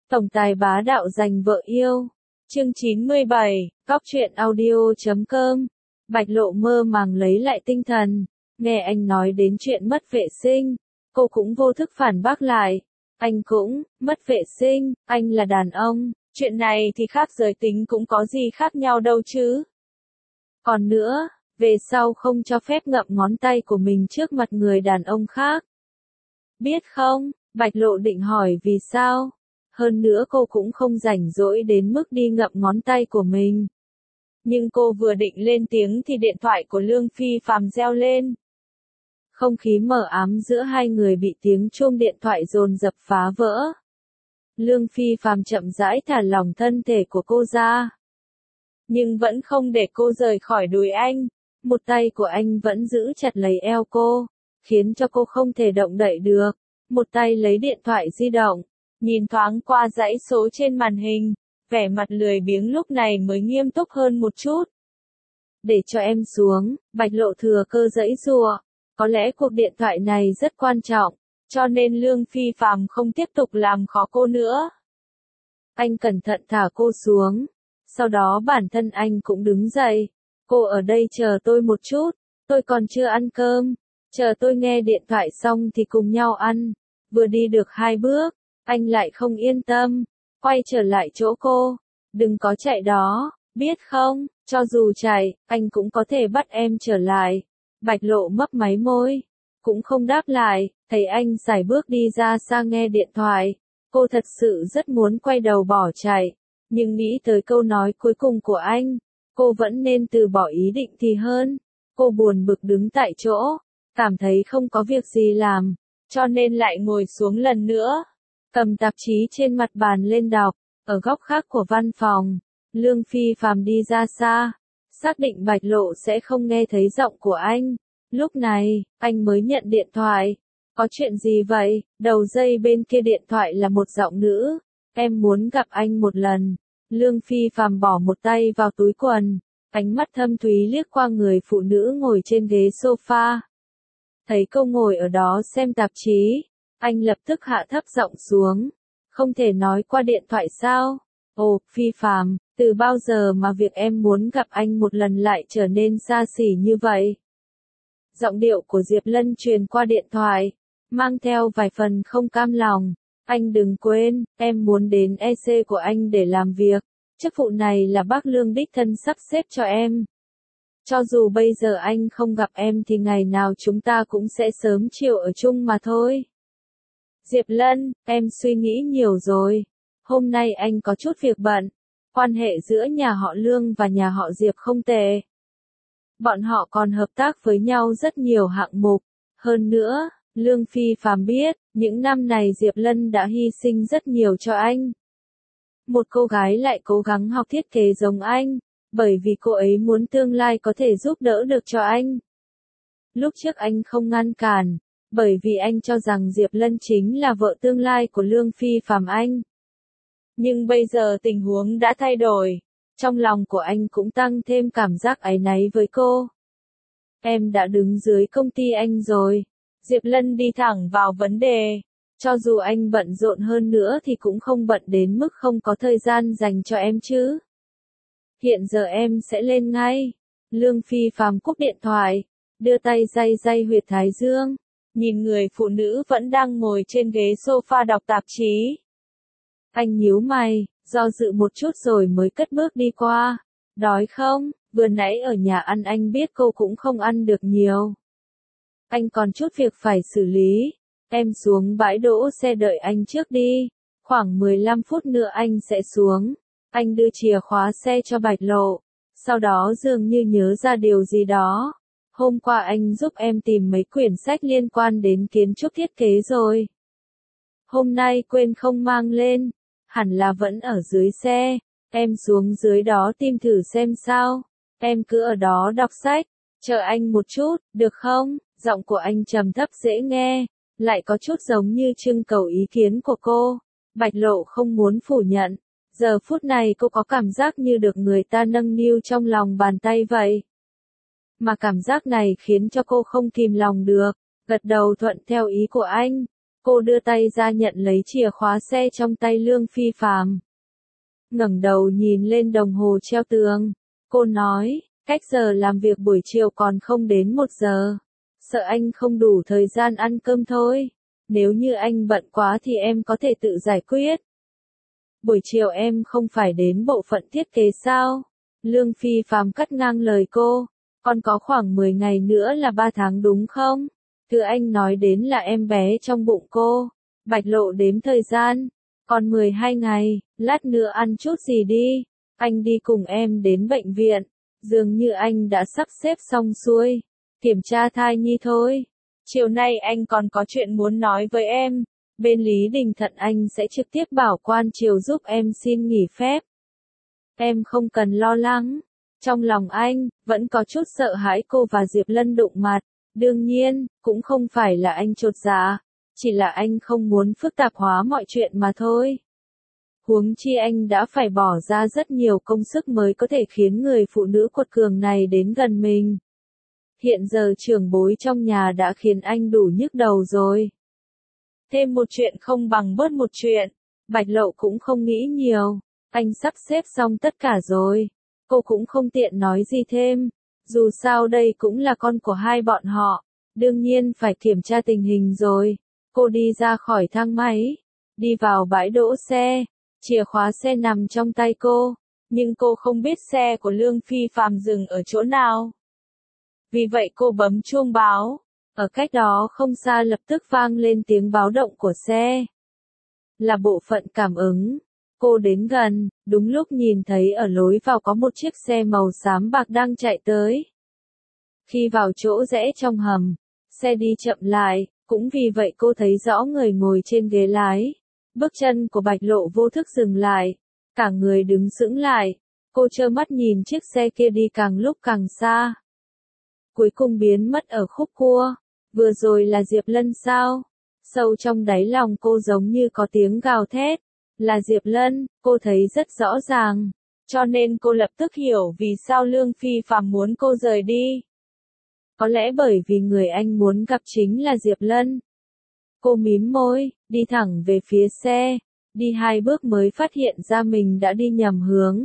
Tổng tài bá đạo giành vợ yêu. Chương 97, Cóc truyện audio.com. Bạch Lộ mơ màng lấy lại tinh thần, nghe anh nói đến chuyện mất vệ sinh, cô cũng vô thức phản bác lại. Anh cũng, mất vệ sinh, anh là đàn ông, chuyện này thì khác giới tính cũng có gì khác nhau đâu chứ. Còn nữa, về sau không cho phép ngậm ngón tay của mình trước mặt người đàn ông khác. Biết không? Bạch Lộ định hỏi vì sao. Hơn nữa cô cũng không rảnh rỗi đến mức đi ngậm ngón tay của mình. Nhưng cô vừa định lên tiếng thì điện thoại của Lương Phi Phàm reo lên. Không khí mờ ám giữa hai người bị tiếng chuông điện thoại dồn dập phá vỡ. Lương Phi Phàm chậm rãi thả lỏng thân thể của cô ra. Nhưng vẫn không để cô rời khỏi đùi anh. Một tay của anh vẫn giữ chặt lấy eo cô, khiến cho cô không thể động đậy được. Một tay lấy điện thoại di động, nhìn thoáng qua dãy số trên màn hình, vẻ mặt lười biếng lúc này mới nghiêm túc hơn một chút. Để cho em xuống, Bạch Lộ thừa cơ giãy giụa. Có lẽ cuộc điện thoại này rất quan trọng, cho nên Lương Phi Phàm không tiếp tục làm khó cô nữa. Anh cẩn thận thả cô xuống, sau đó bản thân anh cũng đứng dậy. Cô ở đây chờ tôi một chút, tôi còn chưa ăn cơm, chờ tôi nghe điện thoại xong thì cùng nhau ăn. Vừa đi được 2 bước, anh lại không yên tâm, quay trở lại chỗ cô. Đừng có chạy đó, biết không, cho dù chạy, anh cũng có thể bắt em trở lại. Bạch Lộ mấp máy môi, cũng không đáp lại, thấy anh sải bước đi ra xa nghe điện thoại. Cô thật sự rất muốn quay đầu bỏ chạy, nhưng nghĩ tới câu nói cuối cùng của anh, cô vẫn nên từ bỏ ý định thì hơn. Cô buồn bực đứng tại chỗ, cảm thấy không có việc gì làm, cho nên lại ngồi xuống lần nữa, cầm tạp chí trên mặt bàn lên đọc. Ở góc khác của văn phòng, Lương Phi Phàm đi ra xa, xác định Bạch Lộ sẽ không nghe thấy giọng của anh. Lúc này, anh mới nhận điện thoại. Có chuyện gì vậy? Đầu dây bên kia điện thoại là một giọng nữ. Em muốn gặp anh một lần. Lương Phi Phàm bỏ một tay vào túi quần, ánh mắt thâm thúy liếc qua người phụ nữ ngồi trên ghế sofa. Thấy cô ngồi ở đó xem tạp chí, anh lập tức hạ thấp giọng xuống. Không thể nói qua điện thoại sao? Ồ, Phi Phàm, từ bao giờ mà việc em muốn gặp anh một lần lại trở nên xa xỉ như vậy? Giọng điệu của Diệp Lân truyền qua điện thoại, mang theo vài phần không cam lòng. Anh đừng quên, em muốn đến EC của anh để làm việc. Chức vụ này là bác Lương đích thân sắp xếp cho em. Cho dù bây giờ anh không gặp em thì ngày nào chúng ta cũng sẽ sớm chiều ở chung mà thôi. Diệp Lân, em suy nghĩ nhiều rồi. Hôm nay anh có chút việc bận. Quan hệ giữa nhà họ Lương và nhà họ Diệp không tệ. Bọn họ còn hợp tác với nhau rất nhiều hạng mục. Hơn nữa, Lương Phi Phàm biết, những năm này Diệp Lân đã hy sinh rất nhiều cho anh. Một cô gái lại cố gắng học thiết kế giống anh, bởi vì cô ấy muốn tương lai có thể giúp đỡ được cho anh. Lúc trước anh không ngăn cản, bởi vì anh cho rằng Diệp Lân chính là vợ tương lai của Lương Phi Phàm anh. Nhưng bây giờ tình huống đã thay đổi, trong lòng của anh cũng tăng thêm cảm giác áy náy với cô. Em đã đứng dưới công ty anh rồi. Diệp Lân đi thẳng vào vấn đề. Cho dù anh bận rộn hơn nữa thì cũng không bận đến mức không có thời gian dành cho em chứ. Hiện giờ em sẽ lên ngay. Lương Phi Phàm cúp điện thoại, đưa tay day day huyệt thái dương, nhìn người phụ nữ vẫn đang ngồi trên ghế sofa đọc tạp chí. Anh nhíu mày, do dự một chút rồi mới cất bước đi qua. Đói không? Vừa nãy ở nhà ăn anh biết cô cũng không ăn được nhiều. Anh còn chút việc phải xử lý. Em xuống bãi đỗ xe đợi anh trước đi. Khoảng 15 phút nữa anh sẽ xuống. Anh đưa chìa khóa xe cho Bạch Lộ. Sau đó dường như nhớ ra điều gì đó. Hôm qua anh giúp em tìm mấy quyển sách liên quan đến kiến trúc thiết kế rồi. Hôm nay quên không mang lên. Hẳn là vẫn ở dưới xe. Em xuống dưới đó tìm thử xem sao. Em cứ ở đó đọc sách. Chờ anh một chút, được không? Giọng của anh trầm thấp dễ nghe, lại có chút giống như trưng cầu ý kiến của cô. Bạch Lộ không muốn phủ nhận. Giờ phút này cô có cảm giác như được người ta nâng niu trong lòng bàn tay vậy. Mà cảm giác này khiến cho cô không kìm lòng được, gật đầu thuận theo ý của anh. Cô đưa tay ra nhận lấy chìa khóa xe trong tay Lương Phi Phạm. Ngẩng đầu nhìn lên đồng hồ treo tường. Cô nói, cách giờ làm việc buổi chiều còn không đến 1 giờ. Sợ anh không đủ thời gian ăn cơm thôi. Nếu như anh bận quá thì em có thể tự giải quyết. Buổi chiều em không phải đến bộ phận thiết kế sao? Lương Phi Phạm cắt ngang lời cô. Còn có khoảng 10 ngày nữa là 3 tháng đúng không? Thứ anh nói đến là em bé trong bụng cô. Bạch Lộ đếm thời gian. Còn 12 ngày, lát nữa ăn chút gì đi. Anh đi cùng em đến bệnh viện. Dường như anh đã sắp xếp xong xuôi. Kiểm tra thai nhi thôi. Chiều nay anh còn có chuyện muốn nói với em. Bên Lý Đình Thận anh sẽ trực tiếp bảo quan triều giúp em xin nghỉ phép. Em không cần lo lắng. Trong lòng anh, vẫn có chút sợ hãi cô và Diệp Lân đụng mặt. Đương nhiên, cũng không phải là anh chột dạ. Chỉ là anh không muốn phức tạp hóa mọi chuyện mà thôi. Huống chi anh đã phải bỏ ra rất nhiều công sức mới có thể khiến người phụ nữ quật cường này đến gần mình. Hiện giờ trưởng bối trong nhà đã khiến anh đủ nhức đầu rồi. Thêm một chuyện không bằng bớt một chuyện. Bạch Lộ cũng không nghĩ nhiều. Anh sắp xếp xong tất cả rồi. Cô cũng không tiện nói gì thêm. Dù sao đây cũng là con của hai bọn họ. Đương nhiên phải kiểm tra tình hình rồi. Cô đi ra khỏi thang máy. Đi vào bãi đỗ xe. Chìa khóa xe nằm trong tay cô. Nhưng cô không biết xe của Lương Phi Phạm dừng ở chỗ nào. Vì vậy cô bấm chuông báo. Ở cách đó không xa lập tức vang lên tiếng báo động của xe. Là bộ phận cảm ứng. Cô đến gần, đúng lúc nhìn thấy ở lối vào có một chiếc xe màu xám bạc đang chạy tới. Khi vào chỗ rẽ trong hầm, xe đi chậm lại, cũng vì vậy cô thấy rõ người ngồi trên ghế lái. Bước chân của Bạch Lộ vô thức dừng lại, cả người đứng sững lại. Cô trơ mắt nhìn chiếc xe kia đi càng lúc càng xa. Cuối cùng biến mất ở khúc cua. Vừa rồi là Diệp Lân sao? Sâu trong đáy lòng cô giống như có tiếng gào thét. Là Diệp Lân, cô thấy rất rõ ràng. Cho nên cô lập tức hiểu vì sao Lương Phi Phạm muốn cô rời đi. Có lẽ bởi vì người anh muốn gặp chính là Diệp Lân. Cô mím môi, đi thẳng về phía xe. Đi 2 bước mới phát hiện ra mình đã đi nhầm hướng.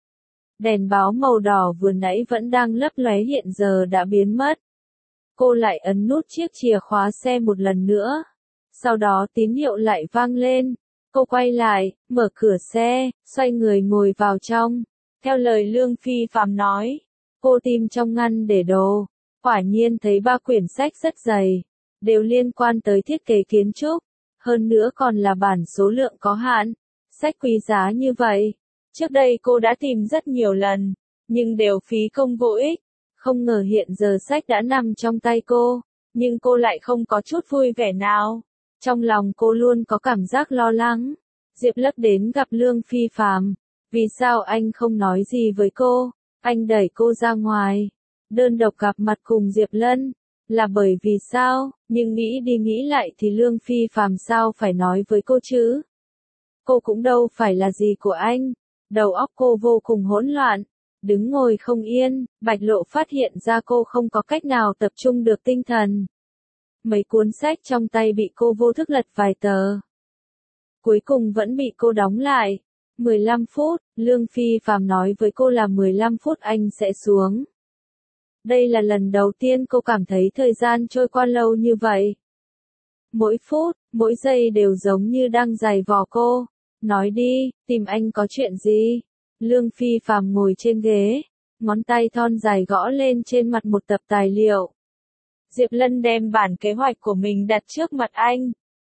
Đèn báo màu đỏ vừa nãy vẫn đang lấp lóe hiện giờ đã biến mất. Cô lại ấn nút chiếc chìa khóa xe một lần nữa. Sau đó tín hiệu lại vang lên. Cô quay lại, mở cửa xe, xoay người ngồi vào trong. Theo lời Lương Phi Phạm nói, cô tìm trong ngăn để đồ. Quả nhiên thấy 3 quyển sách rất dày. Đều liên quan tới thiết kế kiến trúc. Hơn nữa còn là bản số lượng có hạn. Sách quý giá như vậy. Trước đây cô đã tìm rất nhiều lần. Nhưng đều phí công vô ích. Không ngờ hiện giờ sách đã nằm trong tay cô. Nhưng cô lại không có chút vui vẻ nào. Trong lòng cô luôn có cảm giác lo lắng. Diệp Lân đến gặp Lương Phi Phạm. Vì sao anh không nói gì với cô? Anh đẩy cô ra ngoài. Đơn độc gặp mặt cùng Diệp Lân. Là bởi vì sao? Nhưng nghĩ đi nghĩ lại thì Lương Phi Phạm sao phải nói với cô chứ? Cô cũng đâu phải là gì của anh. Đầu óc cô vô cùng hỗn loạn. Đứng ngồi không yên, Bạch Lộ phát hiện ra cô không có cách nào tập trung được tinh thần. Mấy cuốn sách trong tay bị cô vô thức lật vài tờ. Cuối cùng vẫn bị cô đóng lại. 15 phút, Lương Phi Phạm nói với cô là 15 phút anh sẽ xuống. Đây là lần đầu tiên cô cảm thấy thời gian trôi qua lâu như vậy. Mỗi phút, mỗi giây đều giống như đang giày vò cô. Nói đi, tìm anh có chuyện gì? Lương Phi Phạm ngồi trên ghế, ngón tay thon dài gõ lên trên mặt một tập tài liệu. Diệp Lân đem bản kế hoạch của mình đặt trước mặt anh.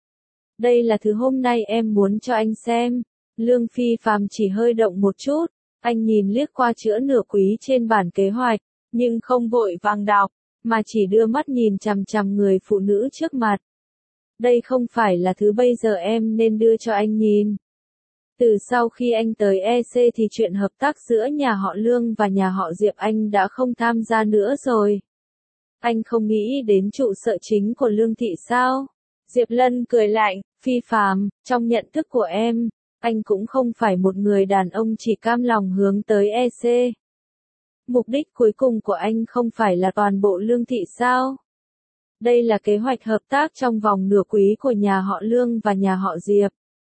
Đây là thứ hôm nay em muốn cho anh xem. Lương Phi Phạm chỉ hơi động một chút, anh nhìn liếc qua chữ nửa quý trên bản kế hoạch, nhưng không vội vàng đọc, mà chỉ đưa mắt nhìn chằm chằm người phụ nữ trước mặt. Đây không phải là thứ bây giờ em nên đưa cho anh nhìn. Từ sau khi anh tới EC thì chuyện hợp tác giữa nhà họ Lương và nhà họ Diệp anh đã không tham gia nữa rồi. Anh không nghĩ đến trụ sở chính của Lương thị sao? Diệp Lân cười lạnh, Phi Phạm, trong nhận thức của em, anh cũng không phải một người đàn ông chỉ cam lòng hướng tới EC. Mục đích cuối cùng của anh không phải là toàn bộ Lương thị sao? Đây là kế hoạch hợp tác trong vòng nửa quý của nhà họ Lương và nhà họ Diệp.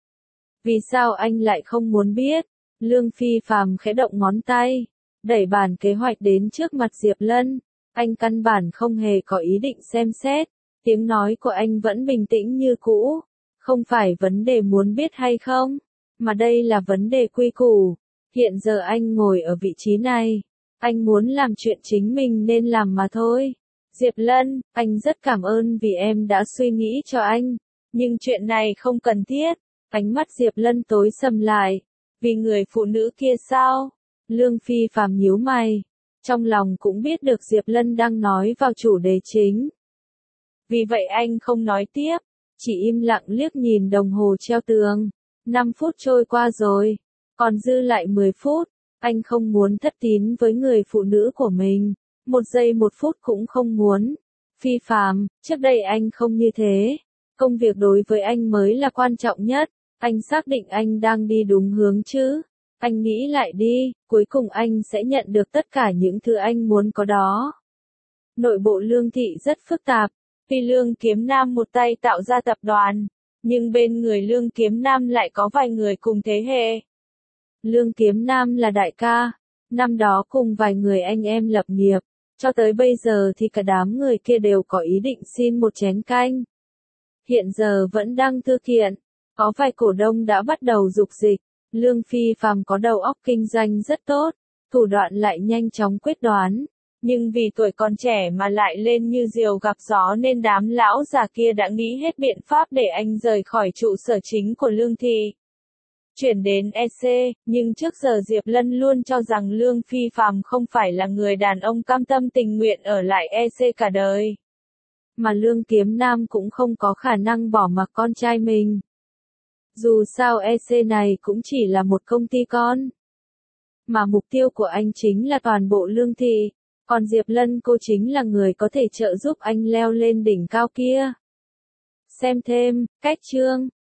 Vì sao anh lại không muốn biết? Lương Phi Phàm khẽ động ngón tay, đẩy bản kế hoạch đến trước mặt Diệp Lân. Anh căn bản không hề có ý định xem xét. Tiếng nói của anh vẫn bình tĩnh như cũ. Không phải vấn đề muốn biết hay không, mà đây là vấn đề quy củ. Hiện giờ anh ngồi ở vị trí này. Anh muốn làm chuyện chính mình nên làm mà thôi. Diệp Lân, anh rất cảm ơn vì em đã suy nghĩ cho anh. Nhưng chuyện này không cần thiết. Ánh mắt Diệp Lân tối sầm lại. Vì người phụ nữ kia sao? Lương Phi Phàm nhíu mày. Trong lòng cũng biết được Diệp Lân đang nói vào chủ đề chính. Vì vậy anh không nói tiếp. Chỉ im lặng liếc nhìn đồng hồ treo tường. 5 phút trôi qua rồi. Còn dư lại 10 phút. Anh không muốn thất tín với người phụ nữ của mình. 1 giây 1 phút cũng không muốn. Phi Phàm, trước đây anh không như thế. Công việc đối với anh mới là quan trọng nhất. Anh xác định anh đang đi đúng hướng chứ. Anh nghĩ lại đi, cuối cùng anh sẽ nhận được tất cả những thứ anh muốn có đó. Nội bộ Lương thị rất phức tạp. Vì Lương Kiếm Nam một tay tạo ra tập đoàn, nhưng bên người Lương Kiếm Nam lại có vài người cùng thế hệ. Lương Kiếm Nam là đại ca, năm đó cùng vài người anh em lập nghiệp, cho tới bây giờ thì cả đám người kia đều có ý định xin một chén canh. Hiện giờ vẫn đang thư kiện, có vài cổ đông đã bắt đầu dục dịch. Lương Phi Phàm có đầu óc kinh doanh rất tốt, thủ đoạn lại nhanh chóng quyết đoán. Nhưng vì tuổi còn trẻ mà lại lên như diều gặp gió nên đám lão già kia đã nghĩ hết biện pháp để anh rời khỏi trụ sở chính của Lương thị. Chuyển đến EC, nhưng trước giờ Diệp Lân luôn cho rằng Lương Phi Phàm không phải là người đàn ông cam tâm tình nguyện ở lại EC cả đời. Mà Lương Kiếm Nam cũng không có khả năng bỏ mặc con trai mình. Dù sao EC này cũng chỉ là một công ty con. Mà mục tiêu của anh chính là toàn bộ Lương thị. Còn Diệp Lân cô chính là người có thể trợ giúp anh leo lên đỉnh cao kia. Xem thêm, cách chương.